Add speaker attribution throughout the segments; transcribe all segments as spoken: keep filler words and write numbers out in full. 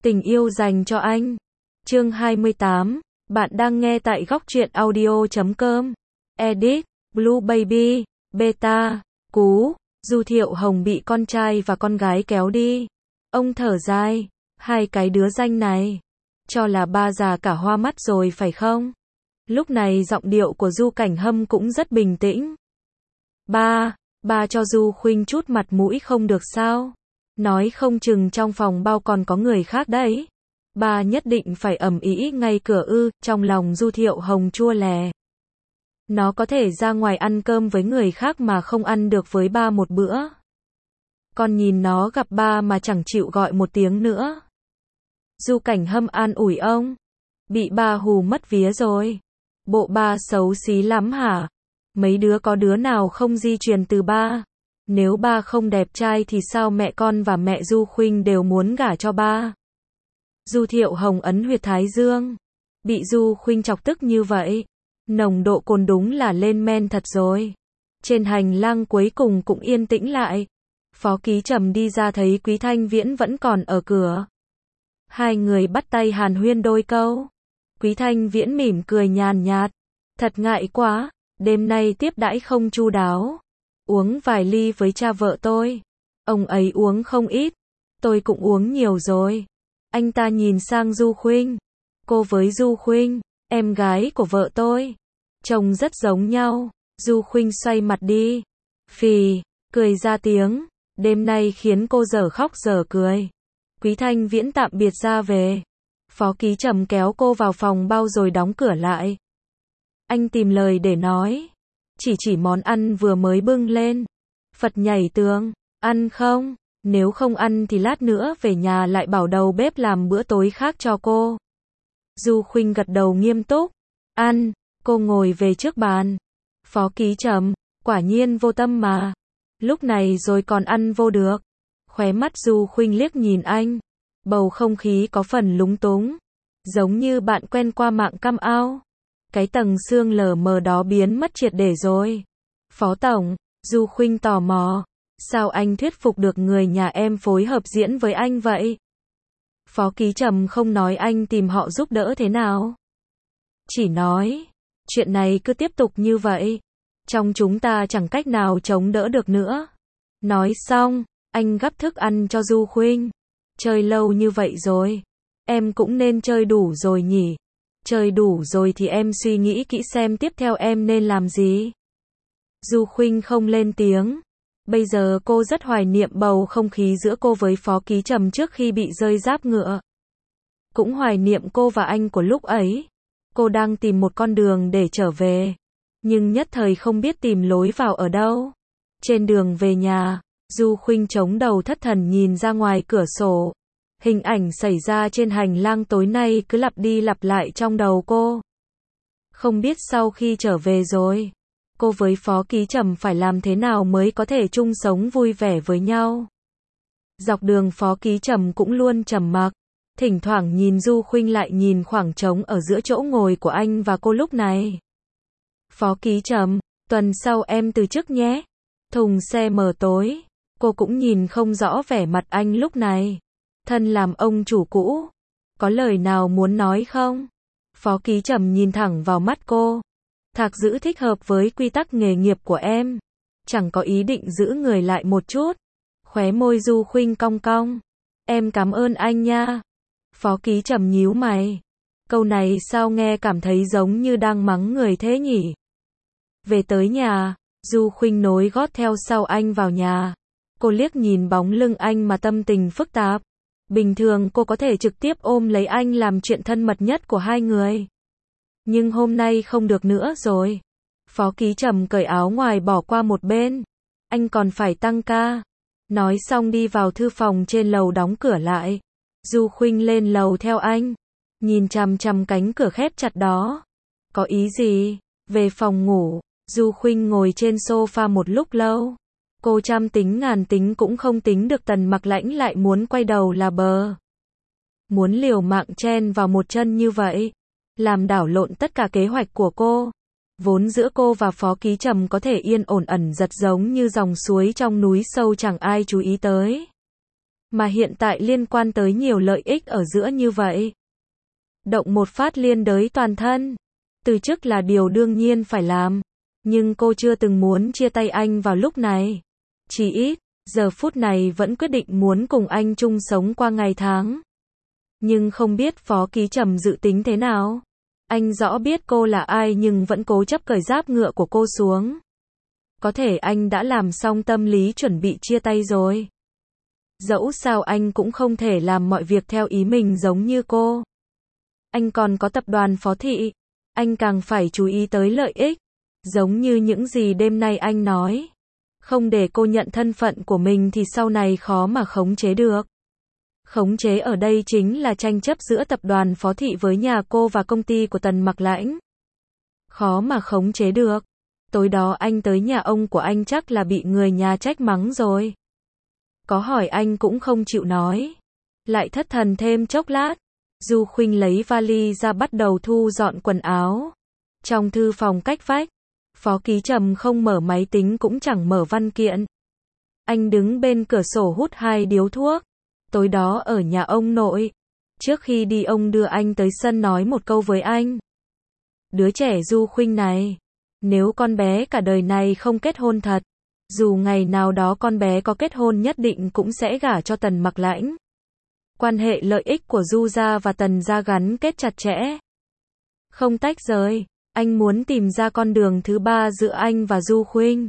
Speaker 1: Tình yêu dành cho anh. Chương hai mươi tám. Bạn đang nghe tại góc truyện audio chấm com. Edit, Blue Baby, Beta, Cú, Du Thiệu Hồng bị con trai và con gái kéo đi. Ông thở dài, hai cái đứa danh này. Cho là ba già cả hoa mắt rồi phải không? Lúc này giọng điệu của Du Cảnh Hâm cũng rất bình tĩnh. Ba, ba cho Du Khuynh chút mặt mũi không được sao? Nói không chừng trong phòng bao còn có người khác đấy. Ba nhất định phải ầm ĩ ngay cửa ư? Trong lòng Du Thiệu Hồng chua lè. Nó có thể ra ngoài ăn cơm với người khác mà không ăn được với ba một bữa. Con nhìn nó gặp ba mà chẳng chịu gọi một tiếng nữa. Du Cảnh Hâm an ủi ông. Bị ba hù mất vía rồi. Bộ ba xấu xí lắm hả? Mấy đứa có đứa nào không di truyền từ ba? Nếu ba không đẹp trai thì sao mẹ con và mẹ Du Khuynh đều muốn gả cho ba? Du Thiệu Hồng ấn huyệt thái dương. Bị Du Khuynh chọc tức như vậy. Nồng độ cồn đúng là lên men thật rồi. Trên hành lang cuối cùng cũng yên tĩnh lại. Phó Ký Trầm đi ra thấy Quý Thanh Viễn vẫn còn ở cửa. Hai người bắt tay hàn huyên đôi câu. Quý Thanh Viễn mỉm cười nhàn nhạt. Thật ngại quá, đêm nay tiếp đãi không chu đáo. Uống vài ly với cha vợ tôi. Ông ấy uống không ít. Tôi cũng uống nhiều rồi. Anh ta nhìn sang Du Khuynh. Cô với Du Khuynh, em gái của vợ tôi. Trông rất giống nhau. Du Khuynh xoay mặt đi. Phì, cười ra tiếng. Đêm nay khiến cô dở khóc dở cười. Quý Thanh Viễn tạm biệt ra về. Phó Ký Trầm kéo cô vào phòng bao rồi đóng cửa lại. Anh tìm lời để nói. Chỉ chỉ món ăn vừa mới bưng lên. Phật nhảy tường, ăn không? Nếu không ăn thì lát nữa về nhà lại bảo đầu bếp làm bữa tối khác cho cô. Du Khuynh gật đầu nghiêm túc. Ăn, cô ngồi về trước bàn. Phó Ký Trầm, quả nhiên vô tâm mà. Lúc này rồi còn ăn vô được. Khóe mắt Du Khuynh liếc nhìn anh. Bầu không khí có phần lúng túng. Giống như bạn quen qua mạng cam ao. Cái tầng xương lờ mờ đó biến mất triệt để rồi. Phó Tổng, Du Khuynh tò mò. Sao anh thuyết phục được người nhà em phối hợp diễn với anh vậy? Phó Ký Trầm không nói anh tìm họ giúp đỡ thế nào. Chỉ nói, chuyện này cứ tiếp tục như vậy. Trong chúng ta chẳng cách nào chống đỡ được nữa. Nói xong, anh gắp thức ăn cho Du Khuynh. Chơi lâu như vậy rồi. Em cũng nên chơi đủ rồi nhỉ? Chơi đủ rồi thì em suy nghĩ kỹ xem tiếp theo em nên làm gì. Du Khuynh không lên tiếng. Bây giờ cô rất hoài niệm bầu không khí giữa cô với Phó Ký Trầm trước khi bị rơi giáp ngựa. Cũng hoài niệm cô và anh của lúc ấy. Cô đang tìm một con đường để trở về. Nhưng nhất thời không biết tìm lối vào ở đâu. Trên đường về nhà, Du Khuynh chống đầu thất thần nhìn ra ngoài cửa sổ. Hình ảnh xảy ra trên hành lang tối nay cứ lặp đi lặp lại trong đầu cô. Không biết sau khi trở về rồi, cô với Phó Ký Trầm phải làm thế nào mới có thể chung sống vui vẻ với nhau. Dọc đường Phó Ký Trầm cũng luôn trầm mặc. Thỉnh thoảng nhìn Du Khuynh lại nhìn khoảng trống ở giữa chỗ ngồi của anh và cô lúc này. Phó Ký Trầm, tuần sau em từ chức nhé. Thùng xe mờ tối. Cô cũng nhìn không rõ vẻ mặt anh lúc này. Thân làm ông chủ cũ. Có lời nào muốn nói không? Phó Ký Trầm nhìn thẳng vào mắt cô. Thạc giữ thích hợp với quy tắc nghề nghiệp của em. Chẳng có ý định giữ người lại một chút. Khóe môi Du Khuynh cong cong. Em cảm ơn anh nha. Phó Ký Trầm nhíu mày. Câu này sao nghe cảm thấy giống như đang mắng người thế nhỉ? Về tới nhà, Du Khuynh nối gót theo sau anh vào nhà. Cô liếc nhìn bóng lưng anh mà tâm tình phức tạp. Bình thường cô có thể trực tiếp ôm lấy anh làm chuyện thân mật nhất của hai người. Nhưng hôm nay không được nữa rồi. Phó Ký Trầm cởi áo ngoài bỏ qua một bên. Anh còn phải tăng ca. Nói xong đi vào thư phòng trên lầu đóng cửa lại. Du Khuynh lên lầu theo anh. Nhìn chằm chằm cánh cửa khép chặt đó. Có ý gì? Về phòng ngủ, Du Khuynh ngồi trên sofa một lúc lâu. Cô trăm tính ngàn tính cũng không tính được Tần Mặc Lãnh lại muốn quay đầu là bờ. Muốn liều mạng chen vào một chân như vậy. Làm đảo lộn tất cả kế hoạch của cô. Vốn giữa cô và Phó Ký Trầm có thể yên ổn ẩn giật giống như dòng suối trong núi sâu chẳng ai chú ý tới. mà hiện tại liên quan tới nhiều lợi ích ở giữa như vậy. Động một phát liên đới toàn thân. Từ chức là điều đương nhiên phải làm. Nhưng cô chưa từng muốn chia tay anh vào lúc này. Chỉ ít, giờ phút này vẫn quyết định muốn cùng anh chung sống qua ngày tháng. Nhưng không biết Phó Ký Trầm dự tính thế nào. Anh rõ biết cô là ai nhưng vẫn cố chấp cởi giáp ngựa của cô xuống. Có thể anh đã làm xong tâm lý chuẩn bị chia tay rồi. Dẫu sao anh cũng không thể làm mọi việc theo ý mình giống như cô. Anh còn có tập đoàn Phó Thị. Anh càng phải chú ý tới lợi ích. Giống như những gì đêm nay anh nói. Không để cô nhận thân phận của mình thì sau này khó mà khống chế được. Khống chế ở đây chính là tranh chấp giữa tập đoàn Phó Thị với nhà cô và công ty của Tần Mặc Lãnh. Khó mà khống chế được. Tối đó anh tới nhà ông của anh chắc là bị người nhà trách mắng rồi. Có hỏi anh cũng không chịu nói. Lại thất thần thêm chốc lát. Du Khuynh lấy vali ra bắt đầu thu dọn quần áo. Trong thư phòng cách vách, Phó Ký Trầm không mở máy tính cũng chẳng mở văn kiện. Anh đứng bên cửa sổ hút hai điếu thuốc. Tối đó ở nhà ông nội. Trước khi đi ông đưa anh tới sân nói một câu với anh. Đứa trẻ Du Khuynh này, nếu con bé cả đời này không kết hôn thật, dù ngày nào đó con bé có kết hôn nhất định cũng sẽ gả cho Tần Mặc Lãnh. Quan hệ lợi ích của Du gia và Tần gia gắn kết chặt chẽ. Không tách rời, anh muốn tìm ra con đường thứ ba giữa anh và Du Khuynh.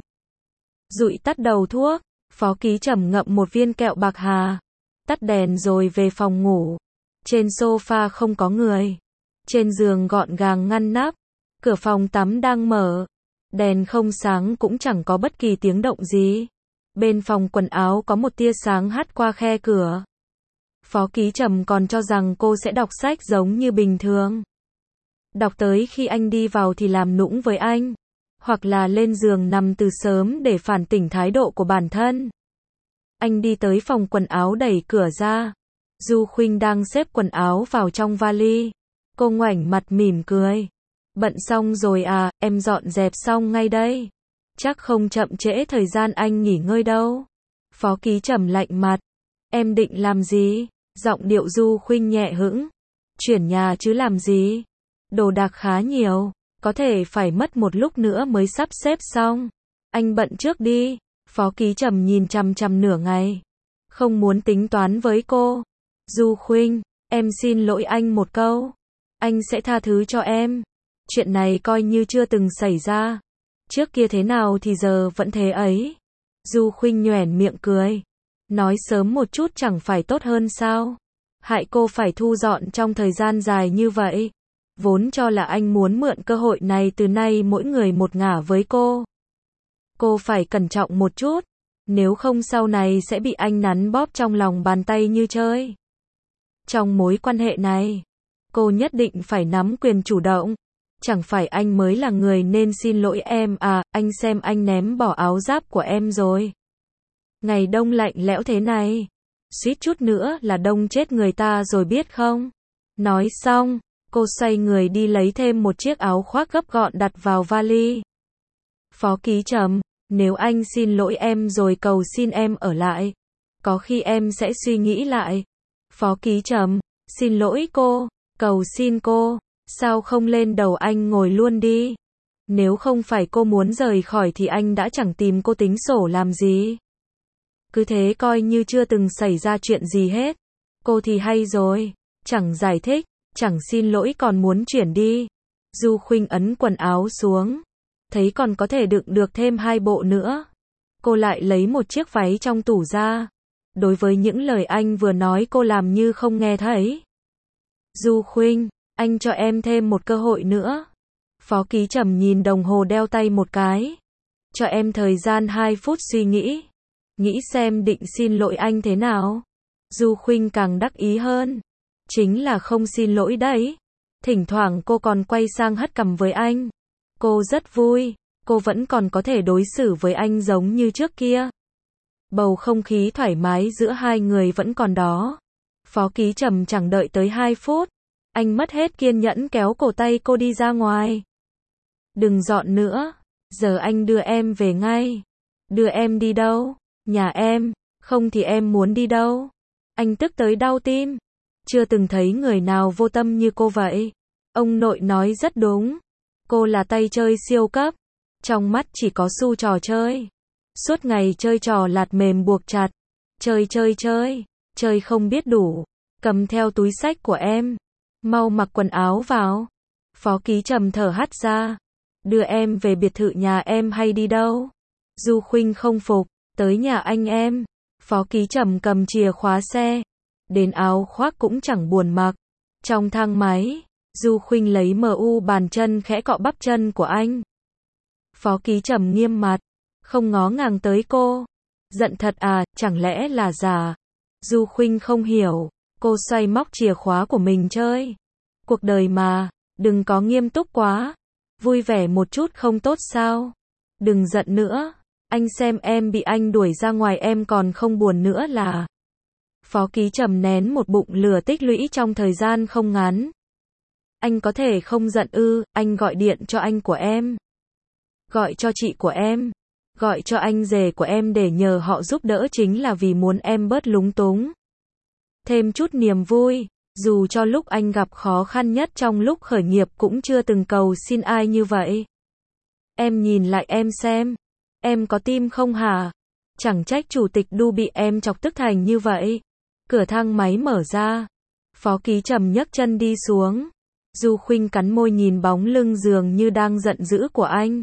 Speaker 1: Dụi tắt đầu thuốc, Phó Ký Trầm ngậm một viên kẹo bạc hà. Tắt đèn rồi về phòng ngủ. Trên sofa không có người. Trên giường gọn gàng ngăn nắp. Cửa phòng tắm đang mở. Đèn không sáng cũng chẳng có bất kỳ tiếng động gì. Bên phòng quần áo có một tia sáng hắt qua khe cửa. Phó Ký Trầm còn cho rằng cô sẽ đọc sách giống như bình thường. Đọc tới khi anh đi vào thì làm nũng với anh. Hoặc là lên giường nằm từ sớm để phản tỉnh thái độ của bản thân. Anh đi tới phòng quần áo đẩy cửa ra. Du Khuynh đang xếp quần áo vào trong vali. Cô ngoảnh mặt mỉm cười. Bận xong rồi à, em dọn dẹp xong ngay đây. Chắc không chậm trễ thời gian anh nghỉ ngơi đâu. Phó Ký Trầm lạnh mặt. Em định làm gì? Giọng điệu Du Khuynh nhẹ hững. Chuyển nhà chứ làm gì? Đồ đạc khá nhiều. Có thể phải mất một lúc nữa mới sắp xếp xong. Anh bận trước đi. Phó Ký Trầm nhìn chằm chằm nửa ngày. Không muốn tính toán với cô. Du Khuynh, em xin lỗi anh một câu. Anh sẽ tha thứ cho em. Chuyện này coi như chưa từng xảy ra. Trước kia thế nào thì giờ vẫn thế ấy. Du Khuynh nhoẻn miệng cười. Nói sớm một chút chẳng phải tốt hơn sao? Hại cô phải thu dọn trong thời gian dài như vậy. Vốn cho là anh muốn mượn cơ hội này từ nay mỗi người một ngả với cô. Cô phải cẩn trọng một chút. Nếu không sau này sẽ bị anh nắn bóp trong lòng bàn tay như chơi. Trong mối quan hệ này, cô nhất định phải nắm quyền chủ động. Chẳng phải anh mới là người nên xin lỗi em à, anh xem anh ném bỏ áo giáp của em rồi. Ngày đông lạnh lẽo thế này, suýt chút nữa là đông chết người ta rồi biết không? Nói xong, cô xoay người đi lấy thêm một chiếc áo khoác gấp gọn đặt vào vali. Phó Ký Trầm, nếu anh xin lỗi em rồi cầu xin em ở lại, có khi em sẽ suy nghĩ lại. Phó Ký Trầm, xin lỗi cô, cầu xin cô, sao không lên đầu anh ngồi luôn đi. Nếu không phải cô muốn rời khỏi thì anh đã chẳng tìm cô tính sổ làm gì. Cứ thế coi như chưa từng xảy ra chuyện gì hết. Cô thì hay rồi, chẳng giải thích, chẳng xin lỗi còn muốn chuyển đi. Du Khuynh ấn quần áo xuống, thấy còn có thể đựng được thêm hai bộ nữa. Cô lại lấy một chiếc váy trong tủ ra. Đối với những lời anh vừa nói cô làm như không nghe thấy. Du Khuynh, anh cho em thêm một cơ hội nữa. Phó Ký Trầm nhìn đồng hồ đeo tay một cái. Cho em thời gian hai phút suy nghĩ. Nghĩ xem định xin lỗi anh thế nào. Du Khuynh càng đắc ý hơn. Chính là không xin lỗi đấy. Thỉnh thoảng cô còn quay sang hất cằm với anh. Cô rất vui. Cô vẫn còn có thể đối xử với anh giống như trước kia. Bầu không khí thoải mái giữa hai người vẫn còn đó. Phó Ký Trầm chẳng đợi tới hai phút. Anh mất hết kiên nhẫn kéo cổ tay cô đi ra ngoài. Đừng dọn nữa. Giờ anh đưa em về ngay. Đưa em đi đâu? Nhà em. Không thì em muốn đi đâu? Anh tức tới đau tim. Chưa từng thấy người nào vô tâm như cô vậy. Ông nội nói rất đúng. Cô là tay chơi siêu cấp. Trong mắt chỉ có xu trò chơi. Suốt ngày chơi trò lạt mềm buộc chặt. Chơi chơi chơi. Chơi không biết đủ. Cầm theo túi xách của em. Mau mặc quần áo vào. Phó Ký Trầm thở hắt ra. Đưa em về biệt thự nhà em hay đi đâu? Du Khuynh không phục. Tới nhà anh em. Phó Ký Trầm cầm chìa khóa xe. Đến áo khoác cũng chẳng buồn mặc. Trong thang máy, Du Khuynh lấy em u bàn chân khẽ cọ bắp chân của anh. Phó Ký Trầm nghiêm mặt. Không ngó ngàng tới cô. Giận thật à, chẳng lẽ là giả? Du Khuynh không hiểu. Cô xoay móc chìa khóa của mình chơi. Cuộc đời mà, đừng có nghiêm túc quá. Vui vẻ một chút không tốt sao? Đừng giận nữa. Anh xem em bị anh đuổi ra ngoài em còn không buồn nữa là. Phó Ký Trầm nén một bụng lửa tích lũy trong thời gian không ngắn. Anh có thể không giận ư? Anh gọi điện cho anh của em. Gọi cho chị của em. Gọi cho anh rể của em để nhờ họ giúp đỡ chính là vì muốn em bớt lúng túng. Thêm chút niềm vui. Dù cho lúc anh gặp khó khăn nhất trong lúc khởi nghiệp cũng chưa từng cầu xin ai như vậy. Em nhìn lại em xem. Em có tim không hả? Chẳng trách chủ tịch đu bị em chọc tức thành như vậy. Cửa thang máy mở ra. Phó Ký Trầm nhấc chân đi xuống. Du Khuynh cắn môi nhìn bóng lưng dường như đang giận dữ của anh.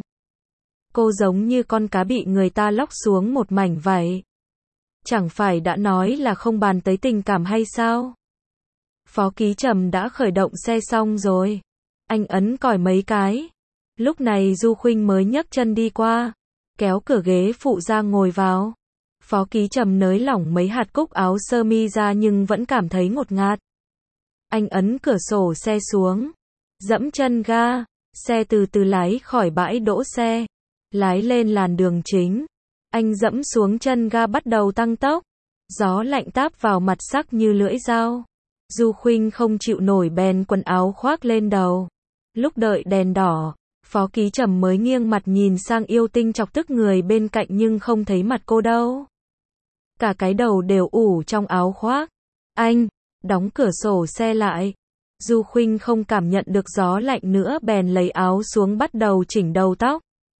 Speaker 1: Cô giống như con cá bị người ta lóc xuống một mảnh vậy. Chẳng phải đã nói là không bàn tới tình cảm hay sao? Phó Ký Trầm đã khởi động xe xong rồi. Anh ấn còi mấy cái. Lúc này Du Khuynh mới nhấc chân đi qua. Kéo cửa ghế phụ ra ngồi vào. Phó Ký Trầm nới lỏng mấy hạt cúc áo sơ mi ra nhưng vẫn cảm thấy ngột ngạt. Anh ấn cửa sổ xe xuống. Dẫm chân ga. Xe từ từ lái khỏi bãi đỗ xe. Lái lên làn đường chính. Anh dẫm xuống chân ga bắt đầu tăng tốc. Gió lạnh táp vào mặt sắc như lưỡi dao. Du Khuynh không chịu nổi bèn quần áo khoác lên đầu. Lúc đợi đèn đỏ, Phó Ký Trầm mới nghiêng mặt nhìn sang yêu tinh chọc tức người bên cạnh nhưng không thấy mặt cô đâu. Cả cái đầu đều ủ trong áo khoác. Anh, đóng cửa sổ xe lại. Du Khuynh không cảm nhận được gió lạnh nữa bèn lấy áo xuống bắt đầu chỉnh đầu tóc.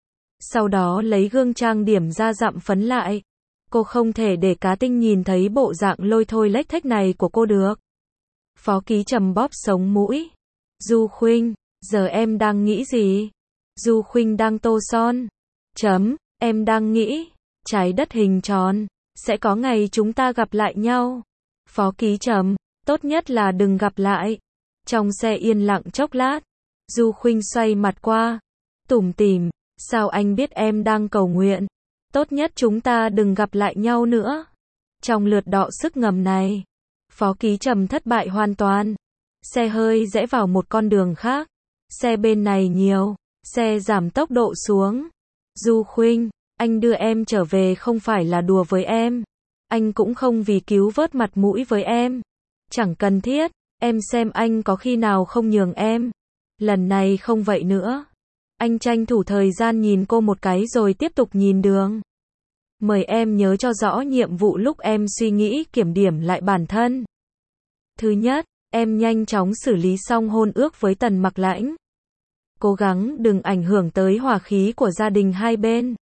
Speaker 1: Sau đó lấy gương trang điểm ra dặm phấn lại. Cô không thể để cá tinh nhìn thấy bộ dạng lôi thôi lếch thếch này của cô được. Phó Ký Trầm bóp sống mũi. Du Khuynh, giờ em đang nghĩ gì? Du Khuynh đang tô son. Chấm, em đang nghĩ, trái đất hình tròn, sẽ có ngày chúng ta gặp lại nhau. Phó Ký Trầm, tốt nhất là đừng gặp lại. Trong xe yên lặng chốc lát, Du Khuynh xoay mặt qua, tủm tỉm, sao anh biết em đang cầu nguyện? Tốt nhất chúng ta đừng gặp lại nhau nữa. Trong lượt đọ sức ngầm này, Phó Ký Trầm thất bại hoàn toàn. Xe hơi rẽ vào một con đường khác. Xe bên này nhiều. Xe giảm tốc độ xuống. Du Khuynh, anh đưa em trở về không phải là đùa với em. Anh cũng không vì cứu vớt mặt mũi với em. Chẳng cần thiết. Em xem anh có khi nào không nhường em. Lần này không vậy nữa. Anh tranh thủ thời gian nhìn cô một cái rồi tiếp tục nhìn đường. Mời em nhớ cho rõ nhiệm vụ lúc em suy nghĩ kiểm điểm lại bản thân. Thứ nhất, em nhanh chóng xử lý xong hôn ước với Tần Mặc Lãnh. Cố gắng đừng ảnh hưởng tới hòa khí của gia đình hai bên.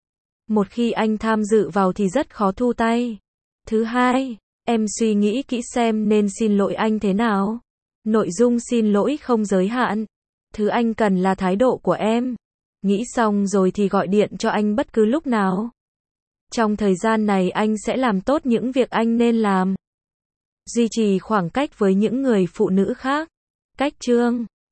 Speaker 1: Một khi anh tham dự vào thì rất khó thu tay. Thứ hai, em suy nghĩ kỹ xem nên xin lỗi anh thế nào. Nội dung xin lỗi không giới hạn. Thứ anh cần là thái độ của em. Nghĩ xong rồi thì gọi điện cho anh bất cứ lúc nào. Trong thời gian này anh sẽ làm tốt những việc anh nên làm. Duy trì khoảng cách với những người phụ nữ khác. Cách chương